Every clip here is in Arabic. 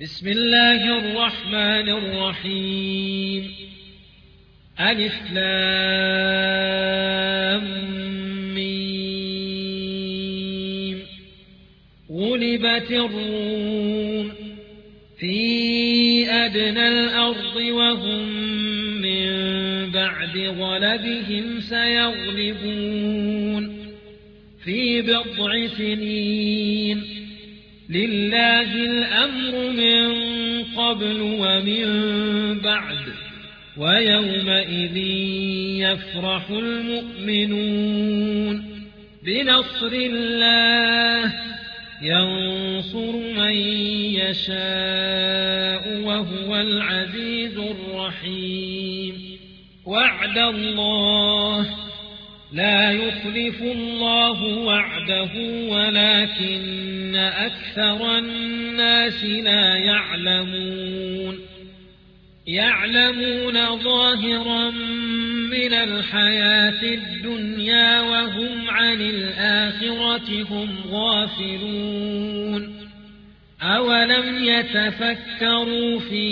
بسم الله الرحمن الرحيم. ألف لام ميم. غلبت الروم في أدنى الأرض وهم من بعد غلبهم سيغلبون في بضع سنين. لله الأمر من قبل ومن بعد ويومئذ يفرح المؤمنون بنصر الله ينصر من يشاء وهو العزيز الرحيم. وعد الله لا يخلف الله وعده ولكن أكثر الناس لا يعلمون ظاهرا من الحياة الدنيا وهم عن الآخرة هم غافلون. أولم يتفكروا في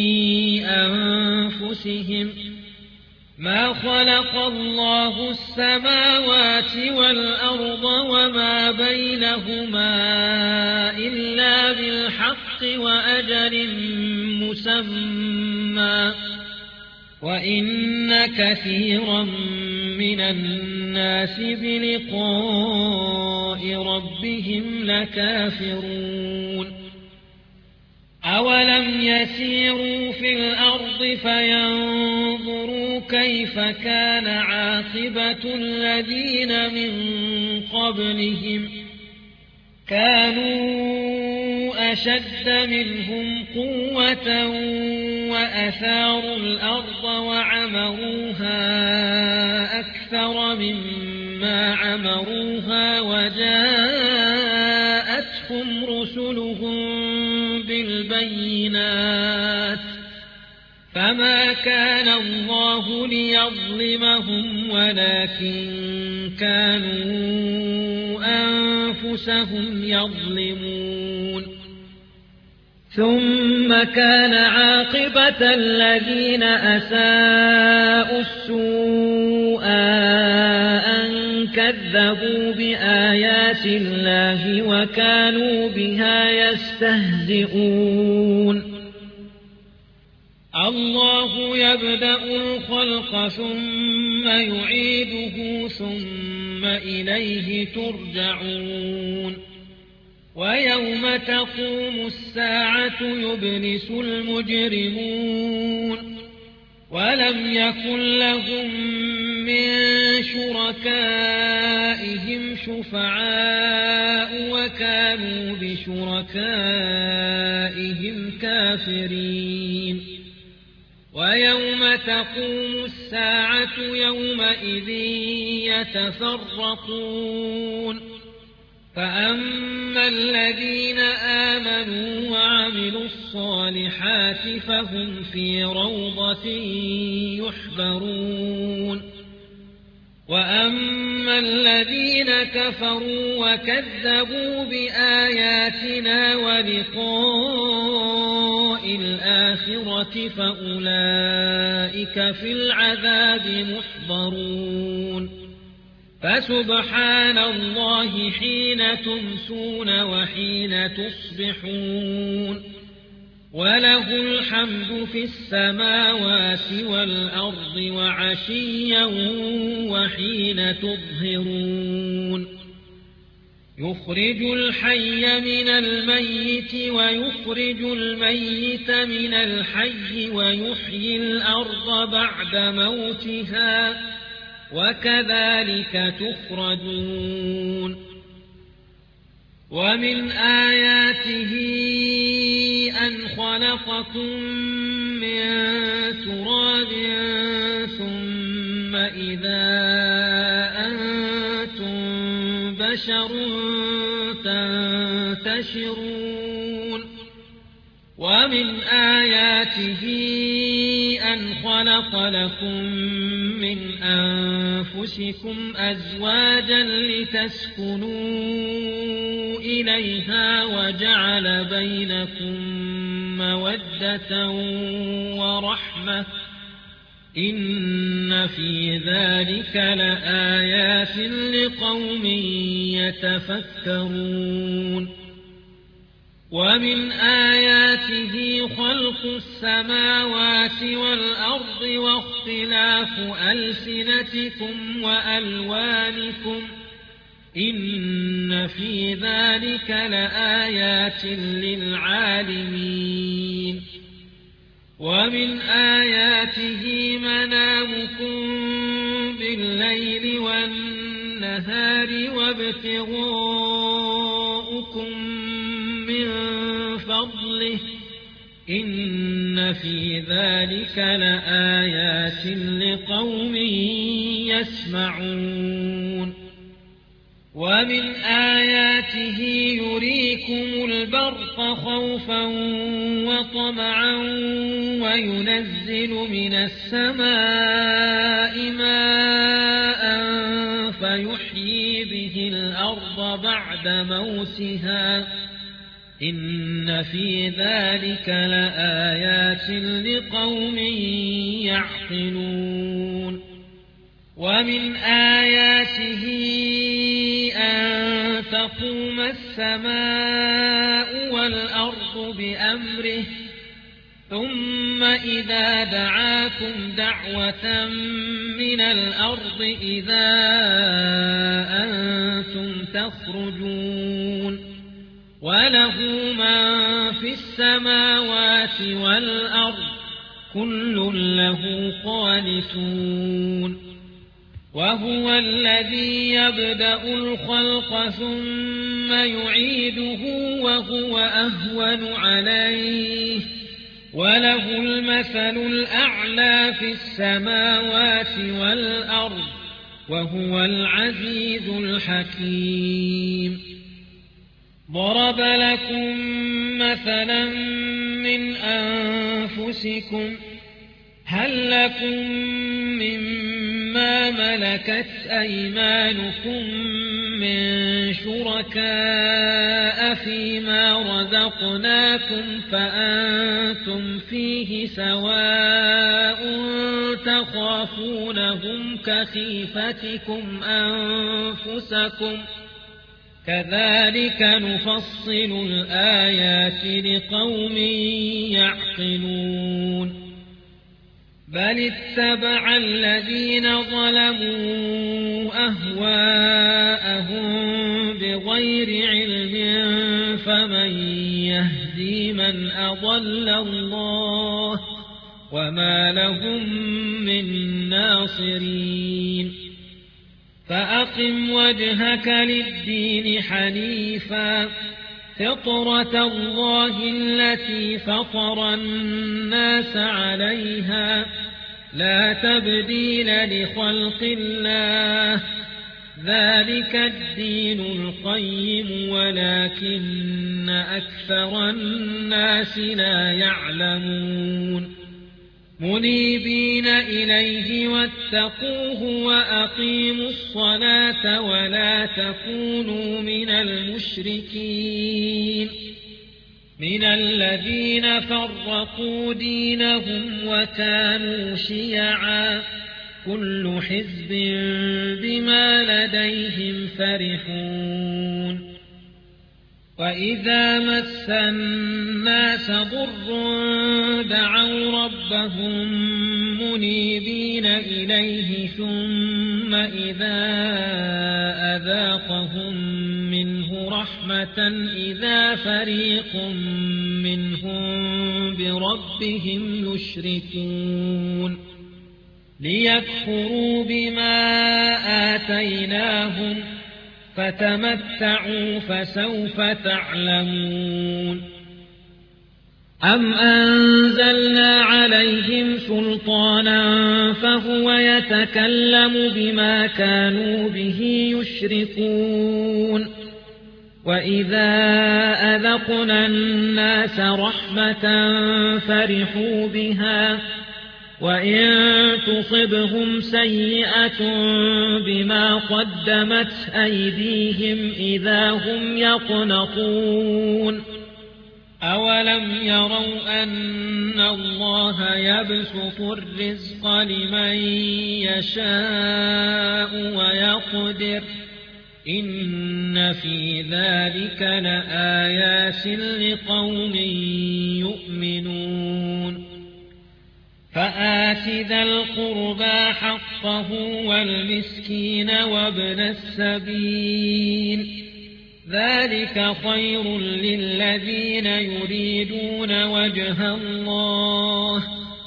أنفسهم ما خلق الله السماوات والأرض وما بينهما إلا بالحق وأجل مسمى وإن كثيرا من الناس بلقاء ربهم لكافرون. أولم يسيروا في الأرض فينظروا كيف كان عاقبة الذين من قبلهم كانوا أشد منهم قوة وأثاروا الأرض وعمروها أكثر مما عمروها وجاءتهم رسلهم بالبينات فما كان الله ليظلمهم ولكن كانوا أنفسهم يظلمون. ثم كان عاقبة الذين أساءوا السوء أن كذبوا بآيات الله وكانوا بها يستهزئون. الله يبدأ الخلق ثم يعيده ثم إليه ترجعون. ويوم تقوم الساعة يبلس المجرمون ولم يكن لهم من شركائهم شفعاء وكانوا بشركائهم كافرين. ويوم تقوم الساعة يومئذ يتفرقون فأما الذين آمنوا وعملوا الصالحات فهم في روضة يحبرون. وأما الذين كفروا وكذبوا بآياتنا ولقاء الآخرة فأولئك في العذاب محضرون. فسبحان الله حين تمسون وحين تصبحون وله الحمد في السماوات والأرض وعشيا وحين تظهرون. يخرج الحي من الميت ويخرج الميت من الحي ويحيي الأرض بعد موتها وكذلك تخرجون. ومن آياته أن خلقكم من تراب ثم إذا أنتم بشر تنتشرون. ومن آياته أن خلق لكم من أنفسكم أزواجا لتسكنوا إليها وجعل بينكم مودة ورحمة إن في ذلك لآيات لقوم يتفكرون ومن آياته خلق السماوات والأرض واختلاف ألسنتكم وألوانكم إن في ذلك لآيات للعالمين ومن آياته منامكم بالليل والنهار وابتغاؤكم من فضله إن في ذلك لآيات لقوم يسمعون ومن آياته يريكم البرق خوفا وطمعا وينزل من السماء ماء فيحيي به الأرض بعد موتها إن في ذلك لآيات لقوم يعقلون ومن آياته أن تقوم السماء والأرض بأمره ثم إذا دعاكم دعوة من الأرض إذا أنتم تخرجون وله من في السماوات والأرض كل له قانتون وهو الذي يبدأ الخلق ثم يعيده وهو أهون عليه وله المثل الأعلى في السماوات والأرض وهو العزيز الحكيم ضرب لكم مثلا من أنفسكم هل لكم مما ملكت أيمانكم من شركاء فيما رزقناكم فأنتم فيه سواء تخافونهم كخيفتكم أنفسكم كذلك نفصل الآيات لقوم يعقلون بل اتبع الذين ظلموا أهواءهم بغير علم فمن يهدي من أضل الله وما لهم من ناصرين فأقم وجهك للدين حنيفا فطرة الله التي فطر الناس عليها لا تبديل لخلق الله ذلك الدين القيم ولكن أكثر الناس لا يعلمون منيبين إليه واتقوه وأقيموا الصلاة ولا تكونوا من المشركين من الذين فرقوا دينهم وكانوا شيعا كل حزب بما لديهم فرحون وإذا مس الناس ضر دعوا ربهم منيبين إليه ثم إذا أذاقهم منه رحمة إذا فريق منهم بربهم يشركون ليكفروا بما آتيناهم فتمتعوا فسوف تعلمون أم أنزلنا عليهم سلطانا فهو يتكلم بما كانوا به يشركون وإذا أذقنا الناس رحمة فرحوا بها وإن تصبهم سيئة بما قدمت أيديهم إذا هم يقنطون أولم يروا أن الله يبسط الرزق لمن يشاء ويقدر إن في ذلك لآيات لقوم يؤمنون فآت ذا القربى حقه والمسكين وابن السبيل ذلك خير للذين يريدون وجه الله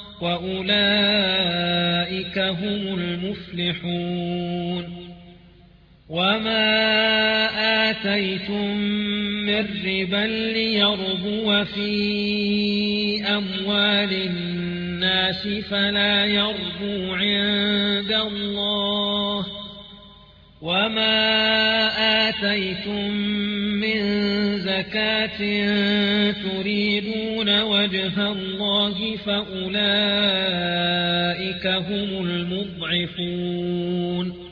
وأولئك هم المفلحون وما آتيتم من ربا ليربو في أموال الناس فلا يربو عند الله وما آتيتم من زكاة تريدون وجه الله فأولئك هم المضعفون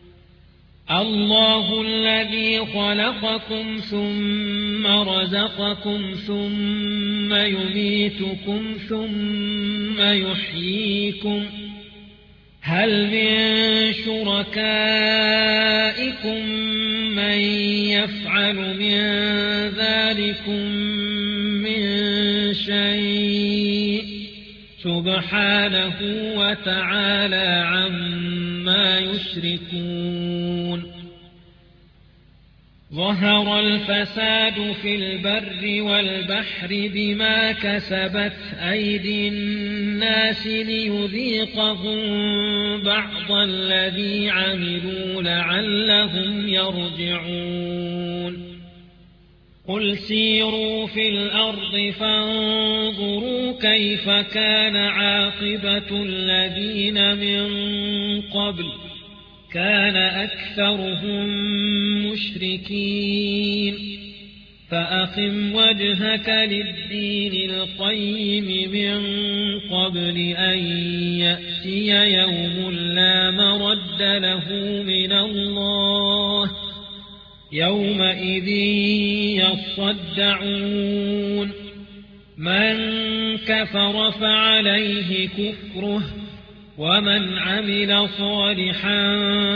الله الذي خلقكم ثم رزقكم ثم يميتكم ثم يحييكم هل من شركائكم من يفعل من ذلكم من شيء سبحانه وتعالى عما يشركون ظهر الفساد في البر والبحر بما كسبت أيدي الناس ليذيقهم بعض الذي عملوا لعلهم يرجعون قل سيروا في الأرض فانظروا كيف كان عاقبة الذين من قبل كان أكثرهم مشركين فأقم وجهك للدين القيم من قبل أن يأتي يوم لا مرد له من الله يومئذ يصدعون من كفر فعليه كفره ومن عمل صالحا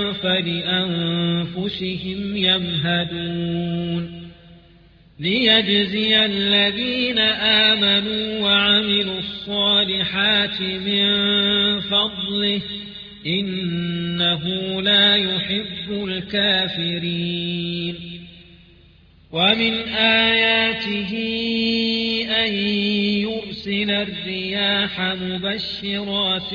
فلأنفسهم يمهدون ليجزي الذين آمنوا وعملوا الصالحات من فضله إنه لا يحب الكافرين ومن آياته أن يرسل الرياح مبشرات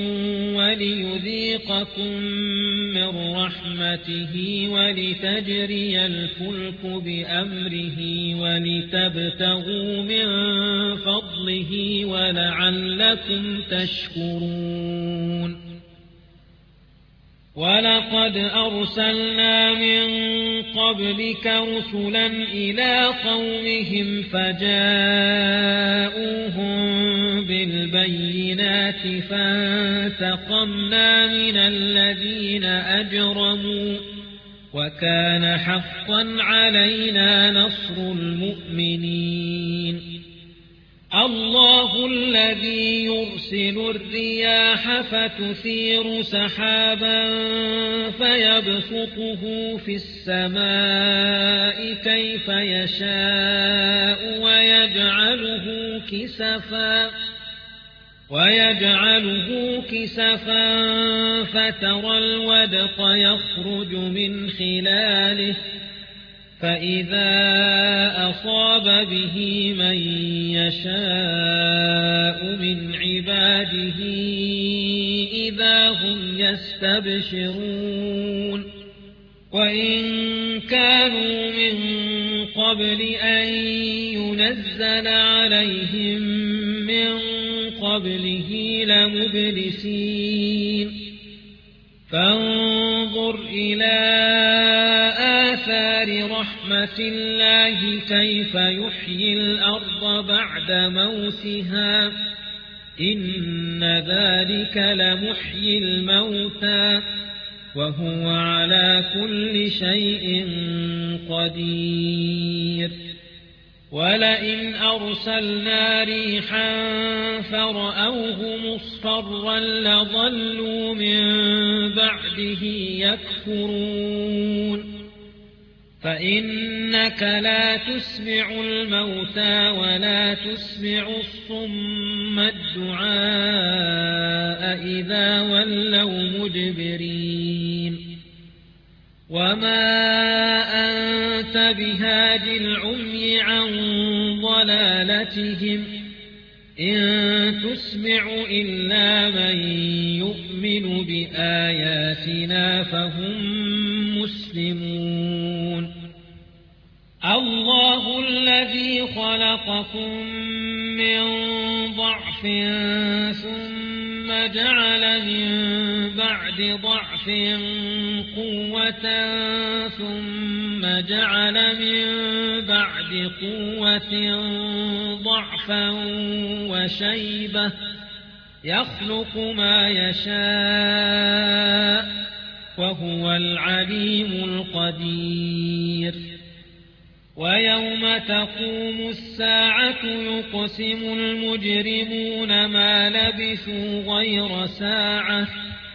وليذيقكم من رحمته ولتجري الفلك بأمره ولتبتغوا من فضله ولعلكم تشكرون ولقد أرسلنا من قبلك رسلا إلى قومهم فجاءوهم بالبينات فانتقمنا من الذين أجرموا وكان حقا علينا نصر المؤمنين الله الذي يرسل الرياح فتثير سحابا فيبسطه في السماء كيف يشاء ويجعله كسفا فترى الودق يخرج من خلاله فإذا أصاب به من يشاء من عباده إذا هم يستبشرون وإن كانوا من قبل أن ينزل عليهم من قبله لمبلسين فانظر إلى آثار رحمة الله كيف يحيي الأرض بعد موتها إن ذلك لمحيي الموتى وهو على كل شيء قدير ولئن أرسلنا ريحا فرأوه مصفرا لظلوا من بعده يكفرون فإنك لا تسمع الموتى ولا تسمع الصم الدعاء إذا ولوا مدبرين وما أنت بهاد العمي عن ضلالتهم إن تسمع إلا من يؤمن بآياتنا فهم مسلمون الله الذي خلقكم من ضعف ثم جعل من بعد ضعف قوة ثم جعل من بعد قوة ضعفا وشيبة يخلق ما يشاء وهو العليم القدير ويوم تقوم الساعة يقسم المجرمون ما لبثوا غير ساعة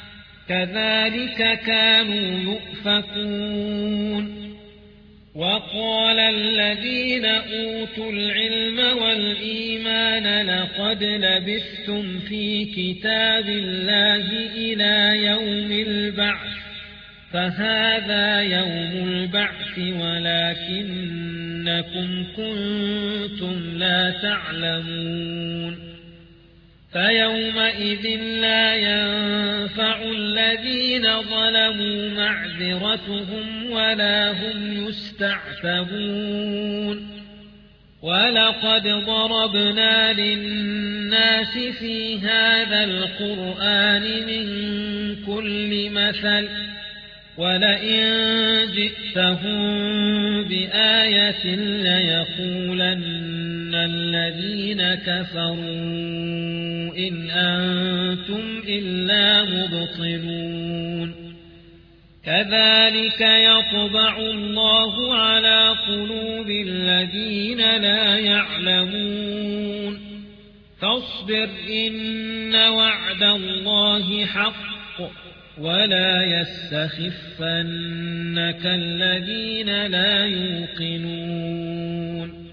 كذلك كانوا يؤفكون وقال الذين أوتوا العلم والإيمان لقد لبثتم في كتاب الله إلى يوم البعث فهذا يوم البعث ولكنكم كنتم لا تعلمون فيومئذ لا ينفع الذين ظلموا معذرتهم ولا هم يستعتبون ولقد ضربنا للناس في هذا القرآن من كل مثل ولئن جئتهم بآية ليقولن الذين كفروا إن أنتم إلا مبطلون كذلك يطبع الله على قلوب الذين لا يعلمون فاصبر إن وعد الله حق ولا يستخفنك الذين لا يوقنون